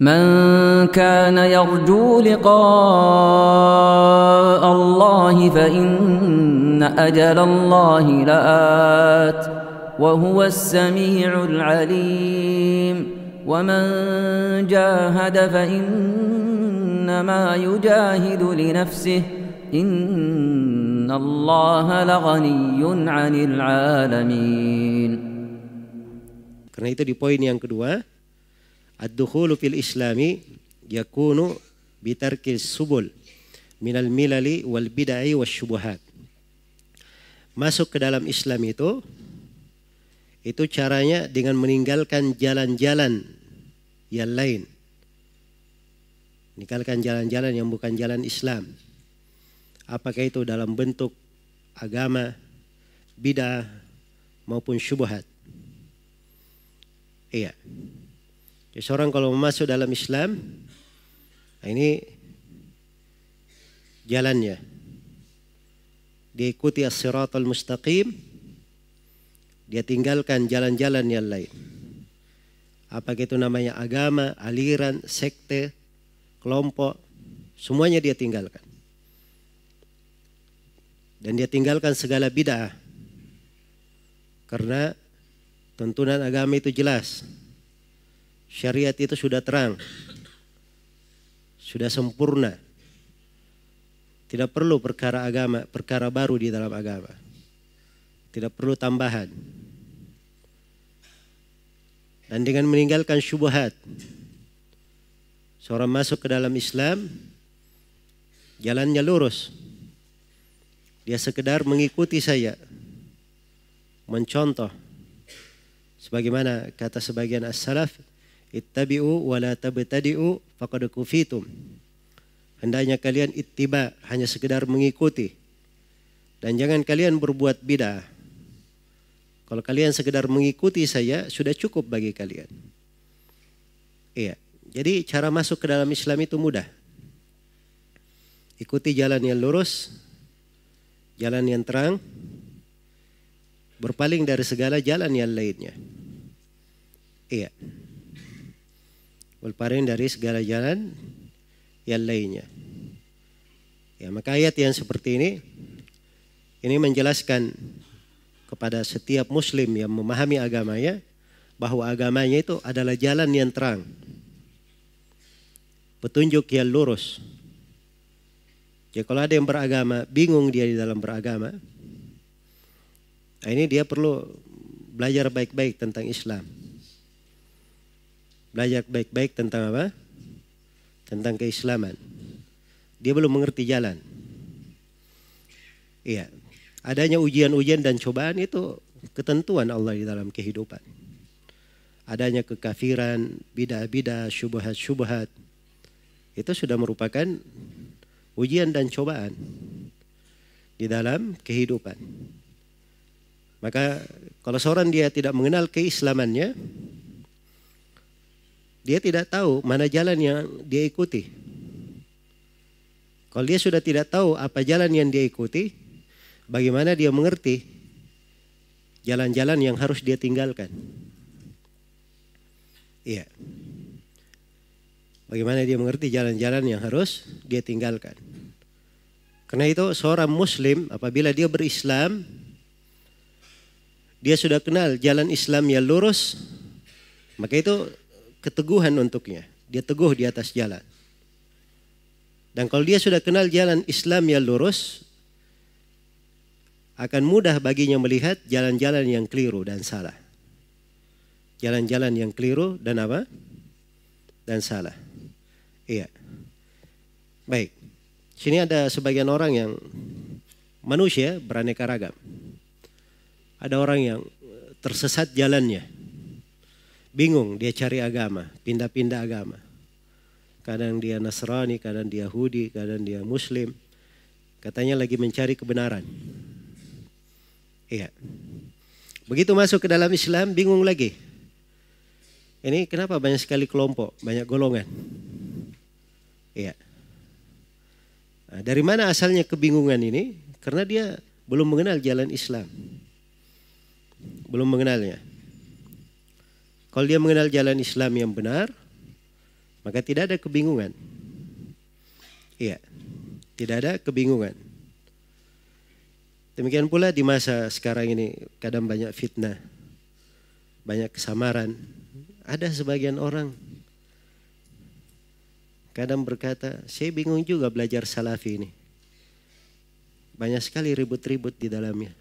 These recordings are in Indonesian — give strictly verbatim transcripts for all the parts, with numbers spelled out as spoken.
من كان يرجو لقاء الله فإن أجل الله لآت وهو السميع العليم ومن جاهد فإنما يجاهد لنفسه إن الله لغني عن العالمين. Karena itu di poin yang kedua, ad-dukhulu fil islami yakunu bitarkis subul minal milali wal bid'ai wasyubuhat. Masuk ke dalam Islam itu itu caranya dengan meninggalkan jalan-jalan yang lain. Meninggalkan jalan-jalan yang bukan jalan Islam. Apakah itu dalam bentuk agama, bid'ah maupun syubhat. Iya. Jadi seorang kalau masuk dalam Islam, ini jalannya. Dia ikuti as-siratal mustaqim, dia tinggalkan jalan-jalan yang lain. Apakah itu namanya agama, aliran, sekte, kelompok, semuanya dia tinggalkan. Dan dia tinggalkan segala bid'ah. Karena tuntunan agama itu jelas. Syariat itu sudah terang, sudah sempurna. Tidak perlu perkara agama, perkara baru di dalam agama. Tidak perlu tambahan. Dan dengan meninggalkan syubhat, seorang masuk ke dalam Islam, jalannya lurus. Dia sekedar mengikuti saya, mencontoh. Sebagaimana kata sebagian as-salaf, ittabi'u wa la tabtadi'u faqad kufitum. Hendaknya kalian ittiba, hanya sekedar mengikuti. Dan jangan kalian berbuat bid'ah. Kalau kalian sekedar mengikuti saya, sudah cukup bagi kalian. Iya. Jadi cara masuk ke dalam Islam itu mudah. Ikuti jalan yang lurus, jalan yang terang, berpaling dari segala jalan yang lainnya. Iya. Berpaling dari segala jalan yang lainnya. Ya, maka ayat yang seperti ini ini menjelaskan kepada setiap muslim yang memahami agamanya bahwa agamanya itu adalah jalan yang terang. Petunjuk yang lurus. Jadi kalau ada yang beragama, bingung dia di dalam beragama, nah ini dia perlu belajar baik-baik tentang Islam. Belajar baik-baik tentang apa? Tentang keislaman. Dia belum mengerti jalan. Iya. Adanya ujian-ujian dan cobaan itu ketentuan Allah di dalam kehidupan. Adanya kekafiran, bidah-bidah, syubhat-syubhat, itu sudah merupakan ujian dan cobaan di dalam kehidupan. Maka kalau seorang dia tidak mengenal keislamannya, dia tidak tahu mana jalan yang dia ikuti. Kalau dia sudah tidak tahu apa jalan yang dia ikuti, bagaimana dia mengerti jalan-jalan yang harus dia tinggalkan? Iya. Bagaimana dia mengerti jalan-jalan yang harus dia tinggalkan? Karena itu seorang muslim apabila dia berislam, dia sudah kenal jalan Islam yang lurus, maka itu keteguhan untuknya. Dia teguh di atas jalan. Dan kalau dia sudah kenal jalan Islam yang lurus, akan mudah baginya melihat jalan-jalan yang keliru dan salah. Jalan-jalan yang keliru dan apa? Dan salah. Iya. Baik. Sini ada sebagian orang yang manusia beraneka ragam. Ada orang yang tersesat jalannya. Bingung dia cari agama, pindah-pindah agama. Kadang dia Nasrani, kadang dia Yahudi, kadang dia Muslim. Katanya lagi mencari kebenaran. Iya. Begitu masuk ke dalam Islam bingung lagi. Ini kenapa banyak sekali kelompok, banyak golongan? Iya. Nah, dari mana asalnya kebingungan ini? Karena dia belum mengenal jalan Islam. Belum mengenalnya. Kalau dia mengenal jalan Islam yang benar, Maka tidak ada kebingungan. Iya, tidak ada kebingungan. Demikian pula di masa sekarang ini kadang banyak fitnah, banyak kesamaran. Ada sebagian orang kadang berkata, saya bingung juga belajar salafi ini. Banyak sekali ribut-ribut di dalamnya.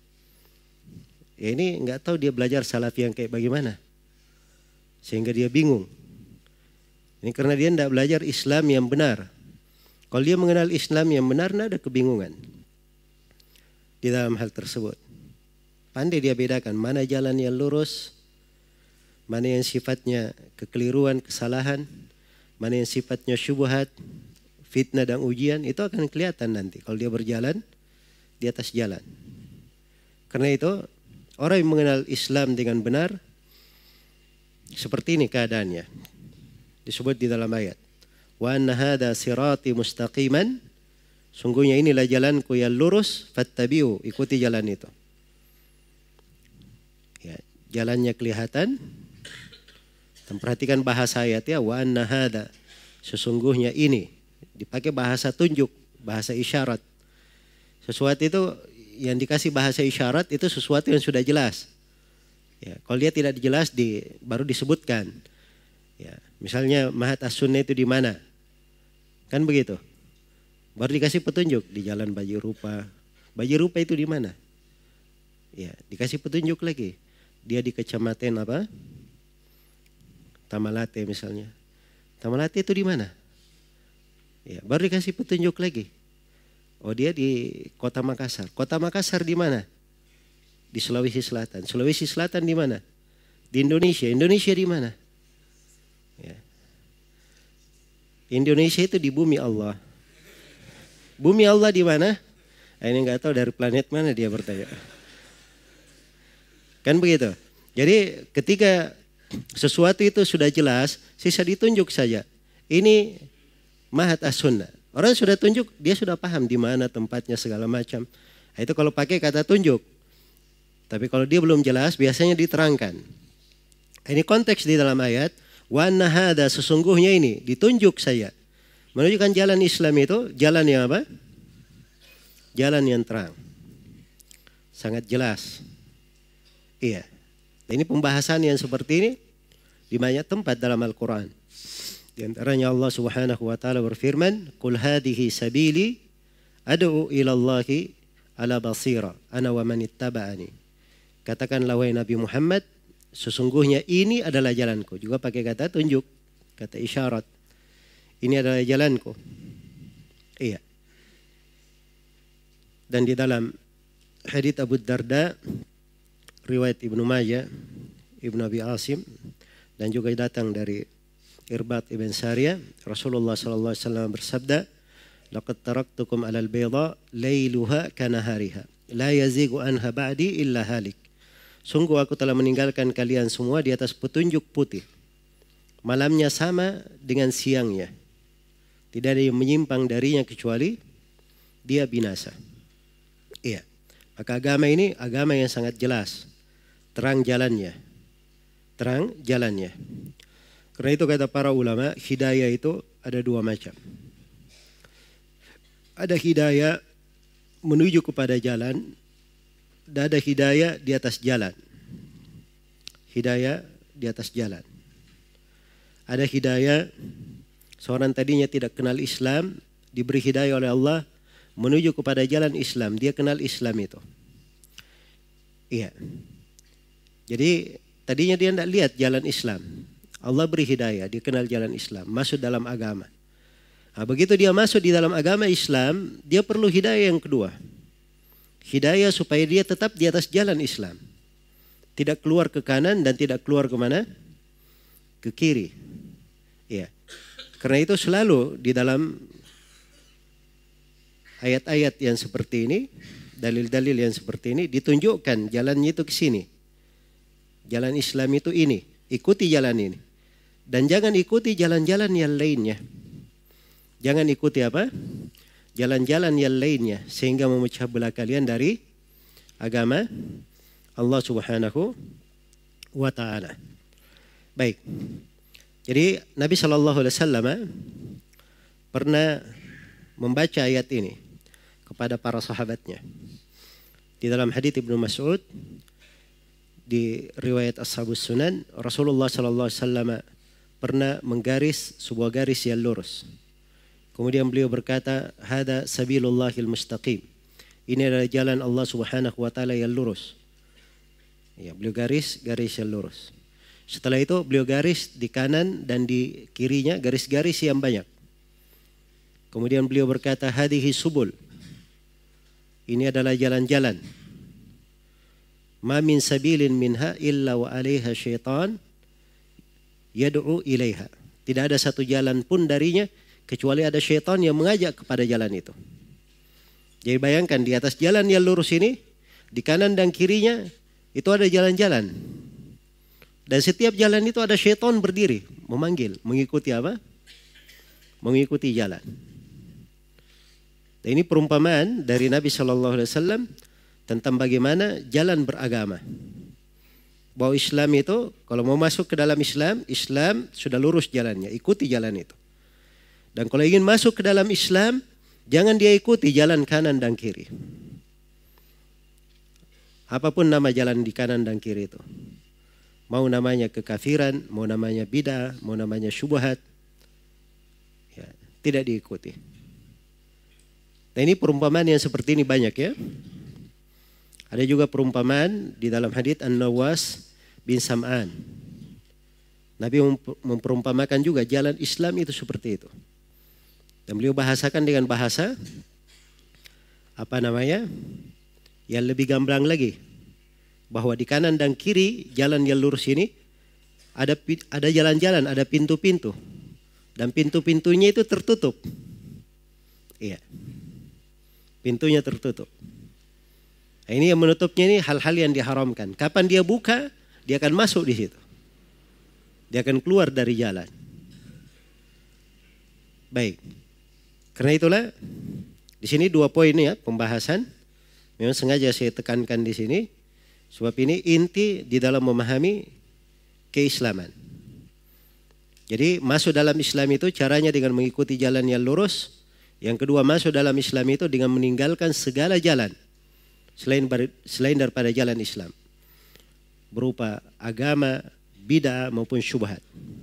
Ya ini nggak tahu dia belajar salafi yang kayak bagaimana. Sehingga dia bingung. Ini karena dia tidak belajar Islam yang benar. Kalau dia mengenal Islam yang benar, tidak ada kebingungan di dalam hal tersebut. Pandai dia bedakan mana jalan yang lurus, mana yang sifatnya kekeliruan, kesalahan, mana yang sifatnya syubhat, fitnah dan ujian. Itu akan kelihatan nanti kalau dia berjalan di atas jalan. Karena itu orang yang mengenal Islam dengan benar, seperti ini keadaannya. Disebut di dalam ayat. Wa anna hadha sirati mustaqiman. Sungguhnya inilah jalanku yang lurus. Fattabi'u. Ikuti jalan itu. Ya, jalannya kelihatan. Dan perhatikan bahasa ayatnya. Wa anna hadha. Sesungguhnya ini. Dipakai bahasa tunjuk. Bahasa isyarat. Sesuatu itu yang dikasih bahasa isyarat itu sesuatu yang sudah jelas. Ya, kalau dia tidak jelas di, baru disebutkan. Ya, misalnya Mahat As-Sunnah itu di mana? Kan begitu. Baru dikasih petunjuk di Jalan Baji Rupa. Baji Rupa itu di mana? Ya, dikasih petunjuk lagi. Dia di kecamatan apa? Tamalate misalnya. Tamalate itu di mana? Ya, baru dikasih petunjuk lagi. Oh, dia di Kota Makassar. Kota Makassar di mana? Di Sulawesi Selatan. Sulawesi Selatan di mana? Di Indonesia. Indonesia di mana? Ya. Indonesia itu di bumi Allah. Bumi Allah di mana? Nah, ini nggak tahu dari planet mana dia bertanya. Kan begitu. Jadi ketika sesuatu itu sudah jelas, sisa ditunjuk saja. Ini Mahat As-Sunnah. Orang sudah tunjuk, dia sudah paham di mana tempatnya segala macam. Nah, itu kalau pakai kata tunjuk. Tapi kalau dia belum jelas, biasanya diterangkan. Ini konteks di dalam ayat. Wa anna hadha, sesungguhnya ini ditunjuk saya. Menunjukkan jalan Islam itu jalan yang apa? Jalan yang terang. Sangat jelas. Iya. Ini pembahasan yang seperti ini di banyak tempat dalam Al-Quran. Di antaranya Allah Subhanahu wa taala berfirman, "Qul hadhihi sabili ad'u ila Allahi ala basira ana wa man ittaba'ani." Katakanlah wahai Nabi Muhammad, sesungguhnya ini adalah jalanku. Juga pakai kata tunjuk, kata isyarat. Ini adalah jalanku. Iya. Dan di dalam hadits Abu Darda, riwayat Ibnu Majah, Ibnu Abi Asim, dan juga datang dari Irbat ibn Sariyah, Rasulullah sallallahu alaihi wasallam bersabda, "Laqad taraktukum 'alal bayda lailuha kanahariha, la yazigu anha ba'di illa halik." Sungguh aku telah meninggalkan kalian semua di atas petunjuk putih. Malamnya sama dengan siangnya. Tidak ada yang menyimpang darinya kecuali dia binasa. Iya. Maka agama ini agama yang sangat jelas. Terang jalannya. Terang jalannya. Karena itu kata para ulama, hidayah itu ada dua macam. Ada hidayah menuju kepada jalan. Dan ada hidayah di atas jalan. Hidayah di atas jalan. Ada hidayah, seorang tadinya tidak kenal Islam, diberi hidayah oleh Allah menuju kepada jalan Islam. Dia kenal Islam itu. Iya. Jadi tadinya dia tidak lihat jalan Islam. Allah beri hidayah, dia kenal jalan Islam, masuk dalam agama. Nah, begitu dia masuk di dalam agama Islam, dia perlu hidayah yang kedua. Hidayah supaya dia tetap di atas jalan Islam. Tidak keluar ke kanan dan tidak keluar ke mana? Ke kiri. Ya. Karena itu selalu di dalam ayat-ayat yang seperti ini, dalil-dalil yang seperti ini ditunjukkan jalannya itu ke sini. Jalan Islam itu ini, ikuti jalan ini. Dan jangan ikuti jalan-jalan yang lainnya. Jangan ikuti apa? Jalan-jalan yang lainnya sehingga memecah belah kalian dari agama Allah Subhanahu wa taala. Baik. Jadi Nabi shallallahu alaihi wasallam pernah membaca ayat ini kepada para sahabatnya. Di dalam hadits Ibnu Mas'ud di riwayat Ashabus Sunan, Rasulullah shallallahu alaihi wasallam pernah menggaris sebuah garis yang lurus. Kemudian beliau berkata, "Hada sabilullahil mustaqim." Ini adalah jalan Allah Subhanahu wa taala yang lurus. Ya, beliau garis garis yang lurus. Setelah itu beliau garis di kanan dan di kirinya garis-garis yang banyak. Kemudian beliau berkata, "Hadhihi subul." Ini adalah jalan-jalan. "Ma min sabilin minha illa wa 'alaiha syaitan yad'u ilaiha." Tidak ada satu jalan pun darinya kecuali ada syaitan yang mengajak kepada jalan itu. Jadi bayangkan di atas jalan yang lurus ini, di kanan dan kirinya itu ada jalan-jalan. Dan setiap jalan itu ada syaitan berdiri, memanggil, mengikuti apa? Mengikuti jalan. Dan ini perumpamaan dari Nabi shallallahu alaihi wasallam tentang bagaimana jalan beragama. Bahwa Islam itu, kalau mau masuk ke dalam Islam, Islam sudah lurus jalannya, ikuti jalan itu. Dan kalau ingin masuk ke dalam Islam, jangan dia ikuti jalan kanan dan kiri. Apapun nama jalan di kanan dan kiri itu. Mau namanya kekafiran, mau namanya bid'ah, mau namanya syubhat, ya, tidak diikuti. Nah ini perumpamaan yang seperti ini banyak ya. Ada juga perumpamaan di dalam hadits An-Nawas bin Sam'an. Nabi memperumpamakan juga jalan Islam itu seperti itu. Dan beliau bahasakan dengan bahasa apa namanya yang lebih gamblang lagi. Bahwa di kanan dan kiri jalan yang lurus ini ada ada jalan-jalan, ada pintu-pintu. Dan pintu-pintunya itu tertutup. Iya. Pintunya tertutup. Nah, ini yang menutupnya ini hal-hal yang diharamkan. Kapan dia buka, dia akan masuk di situ. Dia akan keluar dari jalan. Baik. Karena itulah di sini dua poin ya pembahasan. Memang sengaja saya tekankan di sini. Sebab ini inti di dalam memahami keislaman. Jadi masuk dalam Islam itu caranya dengan mengikuti jalan yang lurus. Yang kedua masuk dalam Islam itu dengan meninggalkan segala jalan. Selain, selain daripada jalan Islam. Berupa agama, bid'ah maupun syubhat.